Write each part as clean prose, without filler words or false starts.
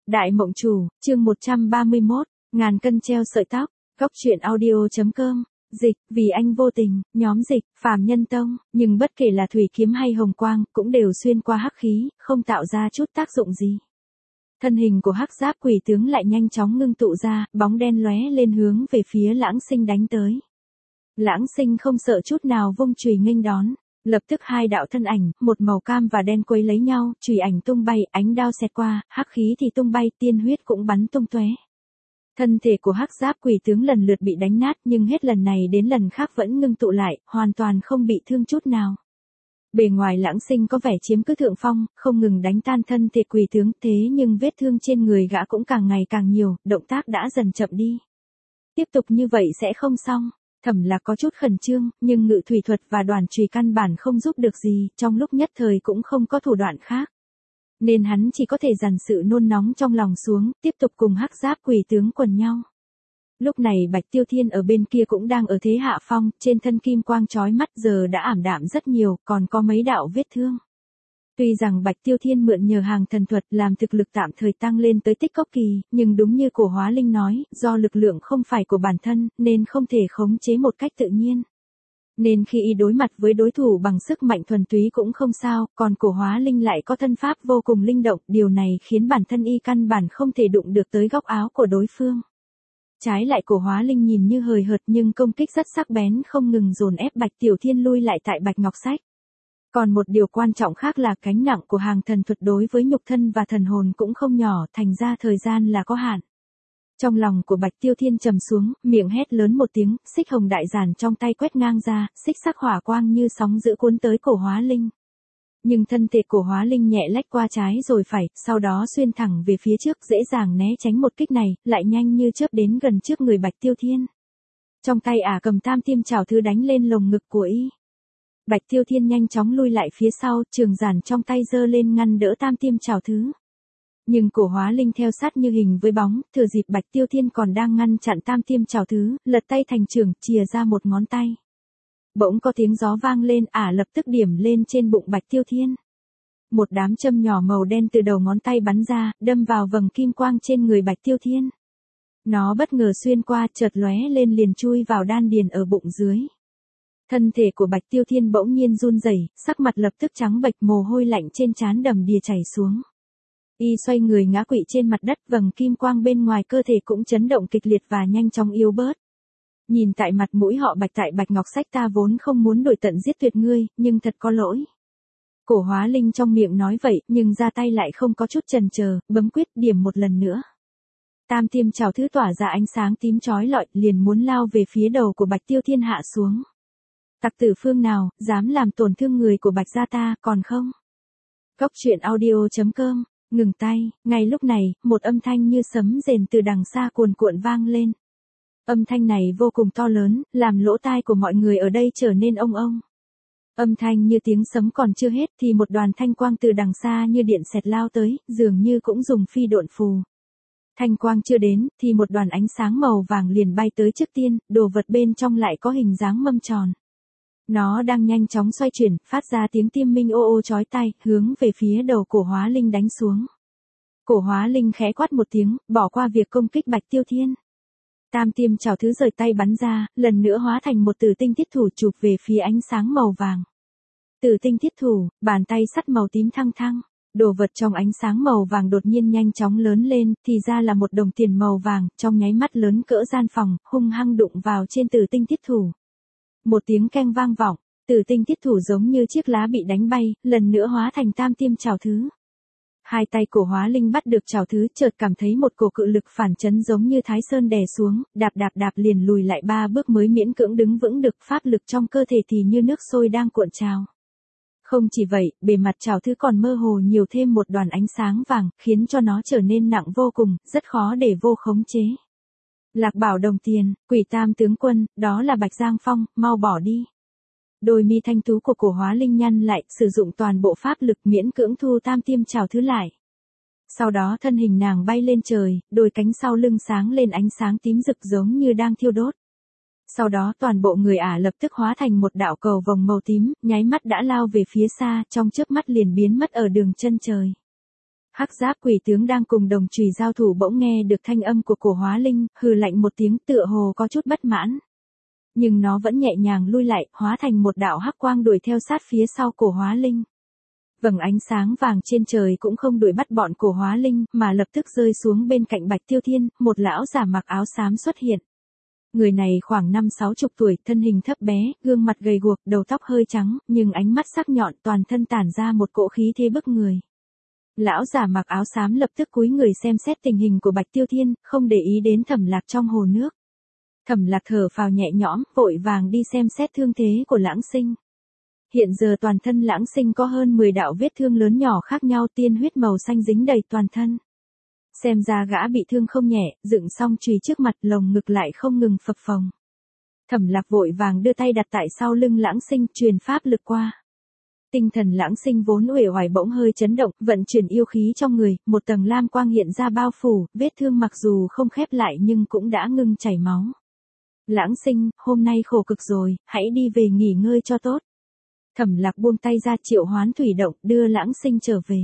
Đại Mộng Chủ, chương 131, ngàn cân treo sợi tóc, góc truyện audio.com, dịch, vì anh vô tình, nhóm dịch, Phàm Nhân Tông, nhưng bất kể là thủy kiếm hay hồng quang, cũng đều xuyên qua hắc khí, không tạo ra chút tác dụng gì. Thân hình của hắc giáp quỷ tướng lại nhanh chóng ngưng tụ ra, bóng đen lóe lên hướng về phía Lãng Sinh đánh tới. Lãng Sinh không sợ chút nào vung chùy nghênh đón. Lập tức hai đạo thân ảnh, một màu cam và đen quấy lấy nhau, chùy ảnh tung bay, ánh đao xẹt qua, hắc khí thì tung bay, tiên huyết cũng bắn tung tóe. Thân thể của hắc giáp quỷ tướng lần lượt bị đánh nát, nhưng hết lần này đến lần khác vẫn ngưng tụ lại, hoàn toàn không bị thương chút nào. Bề ngoài Lãng Sinh có vẻ chiếm cứ thượng phong, không ngừng đánh tan thân thể quỷ tướng, thế nhưng vết thương trên người gã cũng càng ngày càng nhiều, động tác đã dần chậm đi. Tiếp tục như vậy sẽ không xong. Thẩm Lạc có chút khẩn trương, nhưng ngự thủy thuật và đoàn chùy căn bản không giúp được gì, trong lúc nhất thời cũng không có thủ đoạn khác. Nên hắn chỉ có thể dằn sự nôn nóng trong lòng xuống, tiếp tục cùng hắc giáp quỷ tướng quần nhau. Lúc này Bạch Tiêu Thiên ở bên kia cũng đang ở thế hạ phong, trên thân kim quang chói mắt giờ đã ảm đạm rất nhiều, còn có mấy đạo vết thương. Tuy rằng Bạch Tiêu Thiên mượn nhờ hàng thần thuật làm thực lực tạm thời tăng lên tới tích cốc kỳ, nhưng đúng như Cổ Hóa Linh nói, do lực lượng không phải của bản thân, nên không thể khống chế một cách tự nhiên. Nên khi y đối mặt với đối thủ bằng sức mạnh thuần túy cũng không sao, còn Cổ Hóa Linh lại có thân pháp vô cùng linh động, điều này khiến bản thân y căn bản không thể đụng được tới góc áo của đối phương. Trái lại Cổ Hóa Linh nhìn như hời hợt nhưng công kích rất sắc bén, không ngừng dồn ép Bạch Tiểu Thiên lui lại tại Bạch Ngọc Sách. Còn một điều quan trọng khác là gánh nặng của hàng thần thuật đối với nhục thân và thần hồn cũng không nhỏ, thành ra thời gian là có hạn. Trong lòng của Bạch Tiêu Thiên trầm xuống, miệng hét lớn một tiếng, xích hồng đại giản trong tay quét ngang ra, xích sắc hỏa quang như sóng dữ cuốn tới Cổ Hóa Linh. Nhưng thân thể Cổ Hóa Linh nhẹ lách qua trái rồi phải, sau đó xuyên thẳng về phía trước, dễ dàng né tránh một kích này, lại nhanh như chớp đến gần trước người Bạch Tiêu Thiên. Trong tay cầm tam tiêm chảo thứ đánh lên lồng ngực của y. Bạch Tiêu Thiên nhanh chóng lui lại phía sau, trường giản trong tay giơ lên ngăn đỡ tam tiêm chảo thứ. Nhưng Cổ Hóa Linh theo sát như hình với bóng, thừa dịp Bạch Tiêu Thiên còn đang ngăn chặn tam tiêm chảo thứ, lật tay thành trường, chìa ra một ngón tay. Bỗng có tiếng gió vang lên, lập tức điểm lên trên bụng Bạch Tiêu Thiên. Một đám châm nhỏ màu đen từ đầu ngón tay bắn ra, đâm vào vầng kim quang trên người Bạch Tiêu Thiên. Nó bất ngờ xuyên qua, chợt lóe lên liền chui vào đan điền ở bụng dưới. Thân thể của Bạch Tiêu Thiên bỗng nhiên run rẩy, sắc mặt lập tức trắng bệch, mồ hôi lạnh trên trán đầm đìa chảy xuống. Y xoay người ngã quỵ trên mặt đất, vầng kim quang bên ngoài cơ thể cũng chấn động kịch liệt và nhanh chóng yếu bớt. Nhìn tại mặt mũi họ Bạch, tại Bạch Ngọc Sách ta vốn không muốn đuổi tận giết tuyệt ngươi, nhưng thật có lỗi. Cổ Hóa Linh trong miệng nói vậy, nhưng ra tay lại không có chút chần chờ, bấm quyết điểm một lần nữa. Tam tiêm chảo thứ tỏa ra ánh sáng tím chói lọi, liền muốn lao về phía đầu của Bạch Tiêu Thiên hạ xuống. Tặc tử phương nào, dám làm tổn thương người của Bạch gia ta, còn không? Góc truyện audio.com, ngừng tay, ngay lúc này, một âm thanh như sấm rền từ đằng xa cuồn cuộn vang lên. Âm thanh này vô cùng to lớn, làm lỗ tai của mọi người ở đây trở nên ông ông. Âm thanh như tiếng sấm còn chưa hết thì một đoàn thanh quang từ đằng xa như điện xẹt lao tới, dường như cũng dùng phi độn phù. Thanh quang chưa đến, thì một đoàn ánh sáng màu vàng liền bay tới trước tiên, đồ vật bên trong lại có hình dáng mâm tròn. Nó đang nhanh chóng xoay chuyển, phát ra tiếng tim minh ô ô chói tai, hướng về phía đầu Cổ Hóa Linh đánh xuống. Cổ Hóa Linh khẽ quát một tiếng, bỏ qua việc công kích Bạch Tiêu Thiên. Tam tiêm chảo thứ rời tay bắn ra, lần nữa hóa thành một tử tinh thiết thủ chụp về phía ánh sáng màu vàng. Tử tinh thiết thủ, bàn tay sắt màu tím thăng thăng. Đồ vật trong ánh sáng màu vàng đột nhiên nhanh chóng lớn lên, thì ra là một đồng tiền màu vàng, trong nháy mắt lớn cỡ gian phòng, hung hăng đụng vào trên tử tinh thiết thủ. Một tiếng keng vang vọng, tử tinh thiết thủ giống như chiếc lá bị đánh bay, lần nữa hóa thành tam tiêm chảo thứ. Hai tay Cổ Hóa Linh bắt được chảo thứ, chợt cảm thấy một cổ cự lực phản chấn giống như Thái Sơn đè xuống, đạp liền lùi lại 3 bước mới miễn cưỡng đứng vững được, pháp lực trong cơ thể thì như nước sôi đang cuộn trào. Không chỉ vậy, bề mặt chảo thứ còn mơ hồ nhiều thêm một đoàn ánh sáng vàng, khiến cho nó trở nên nặng vô cùng, rất khó để vô khống chế. Lạc Bảo đồng tiền, Quỷ Tam tướng quân, đó là Bạch Giang Phong, mau bỏ đi. Đôi mi thanh tú của Cổ Hóa Linh nhăn lại, sử dụng toàn bộ pháp lực miễn cưỡng thu tam tiêm chảo thứ lại. Sau đó thân hình nàng bay lên trời, đôi cánh sau lưng sáng lên ánh sáng tím rực giống như đang thiêu đốt. Sau đó toàn bộ người lập tức hóa thành một đạo cầu vồng màu tím, nháy mắt đã lao về phía xa, trong chớp mắt liền biến mất ở đường chân trời. Hắc giáp quỷ tướng đang cùng đồng chùy giao thủ bỗng nghe được thanh âm của cổ hóa linh, hừ lạnh một tiếng tựa hồ có chút bất mãn. Nhưng nó vẫn nhẹ nhàng lui lại, hóa thành một đạo hắc quang đuổi theo sát phía sau cổ hóa linh. Vầng ánh sáng vàng trên trời cũng không đuổi bắt bọn cổ hóa linh, mà lập tức rơi xuống bên cạnh Bạch Tiêu Thiên, một lão giả mặc áo xám xuất hiện. Người này khoảng 50-60 tuổi, thân hình thấp bé, gương mặt gầy guộc, đầu tóc hơi trắng, nhưng ánh mắt sắc nhọn, toàn thân tản ra một cỗ khí thế bức người. Lão giả mặc áo xám lập tức cúi người xem xét tình hình của Bạch Tiêu Thiên, không để ý đến Thẩm Lạc trong hồ nước. Thẩm Lạc thở phào nhẹ nhõm, vội vàng đi xem xét thương thế của Lãng Sinh. Hiện giờ toàn thân Lãng Sinh có hơn 10 đạo vết thương lớn nhỏ khác nhau, tiên huyết màu xanh dính đầy toàn thân. Xem ra gã bị thương không nhẹ, dựng xong chùy trước mặt, lồng ngực lại không ngừng phập phồng. Thẩm Lạc vội vàng đưa tay đặt tại sau lưng Lãng Sinh, truyền pháp lực qua. Tinh thần Lãng Sinh vốn uể oải bỗng hơi chấn động, vận chuyển yêu khí trong người, một tầng lam quang hiện ra bao phủ, vết thương mặc dù không khép lại nhưng cũng đã ngưng chảy máu. Lãng Sinh, hôm nay khổ cực rồi, hãy đi về nghỉ ngơi cho tốt. Thẩm Lạc buông tay ra triệu hoán thủy động, đưa Lãng Sinh trở về.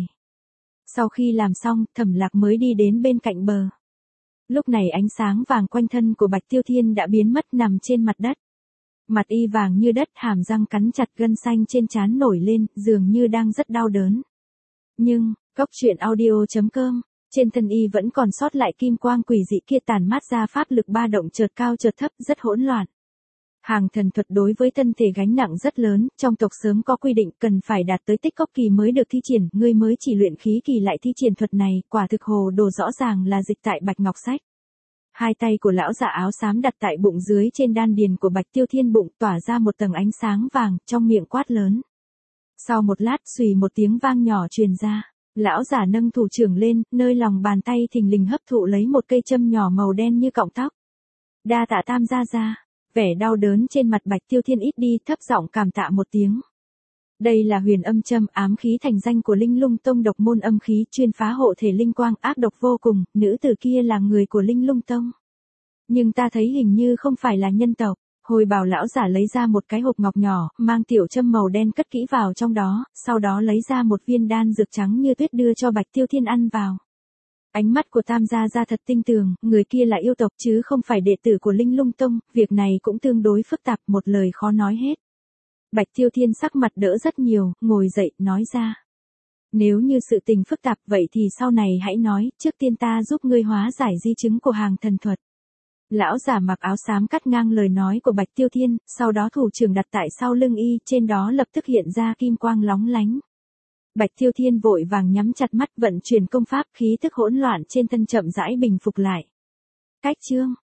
Sau khi làm xong, Thẩm Lạc mới đi đến bên cạnh bờ. Lúc này ánh sáng vàng quanh thân của Bạch Tiêu Thiên đã biến mất, nằm trên mặt đất. Mặt y vàng như đất, hàm răng cắn chặt, gân xanh trên trán nổi lên, dường như đang rất đau đớn. Nhưng, Cốc Truyện Audio.com, trên thân y vẫn còn sót lại kim quang quỷ dị kia, tản mát ra pháp lực ba động chợt cao chợt thấp, rất hỗn loạn. Hàng thần thuật đối với thân thể gánh nặng rất lớn, trong tộc sớm có quy định cần phải đạt tới tích cốc kỳ mới được thi triển, ngươi mới chỉ luyện khí kỳ lại thi triển thuật này, quả thực hồ đồ, rõ ràng là dịch tại Bạch Ngọc Sách. Hai tay của lão giả áo xám đặt tại bụng dưới trên đan điền của Bạch Tiêu Thiên, bụng tỏa ra một tầng ánh sáng vàng, trong miệng quát lớn. Sau một lát, xùy một tiếng vang nhỏ truyền ra, lão giả nâng thủ trưởng lên, nơi lòng bàn tay thình lình hấp thụ lấy một cây châm nhỏ màu đen như cọng tóc. Đa tạ Tam gia gia. Vẻ đau đớn trên mặt Bạch Tiêu Thiên ít đi, thấp giọng cảm tạ một tiếng. Đây là huyền âm châm, ám khí thành danh của Linh Lung Tông, độc môn âm khí, chuyên phá hộ thể linh quang, ác độc vô cùng, nữ tử kia là người của Linh Lung Tông. Nhưng ta thấy hình như không phải là nhân tộc. Hồi bảo lão giả lấy ra một cái hộp ngọc nhỏ, mang tiểu châm màu đen cất kỹ vào trong đó, sau đó lấy ra một viên đan dược trắng như tuyết đưa cho Bạch Tiêu Thiên ăn vào. Ánh mắt của Tam gia gia thật tinh tường, người kia là yêu tộc chứ không phải đệ tử của Linh Lung Tông, việc này cũng tương đối phức tạp, một lời khó nói hết. Bạch Tiêu Thiên sắc mặt đỡ rất nhiều, ngồi dậy, nói ra. Nếu như sự tình phức tạp vậy thì sau này hãy nói, trước tiên ta giúp ngươi hóa giải di chứng của hàng thần thuật. Lão giả mặc áo xám cắt ngang lời nói của Bạch Tiêu Thiên, sau đó thủ trưởng đặt tại sau lưng y, trên đó lập tức hiện ra kim quang lóng lánh. Bạch Tiêu Thiên vội vàng nhắm chặt mắt, vận chuyển công pháp, khí tức hỗn loạn trên thân chậm rãi bình phục lại. Cách chương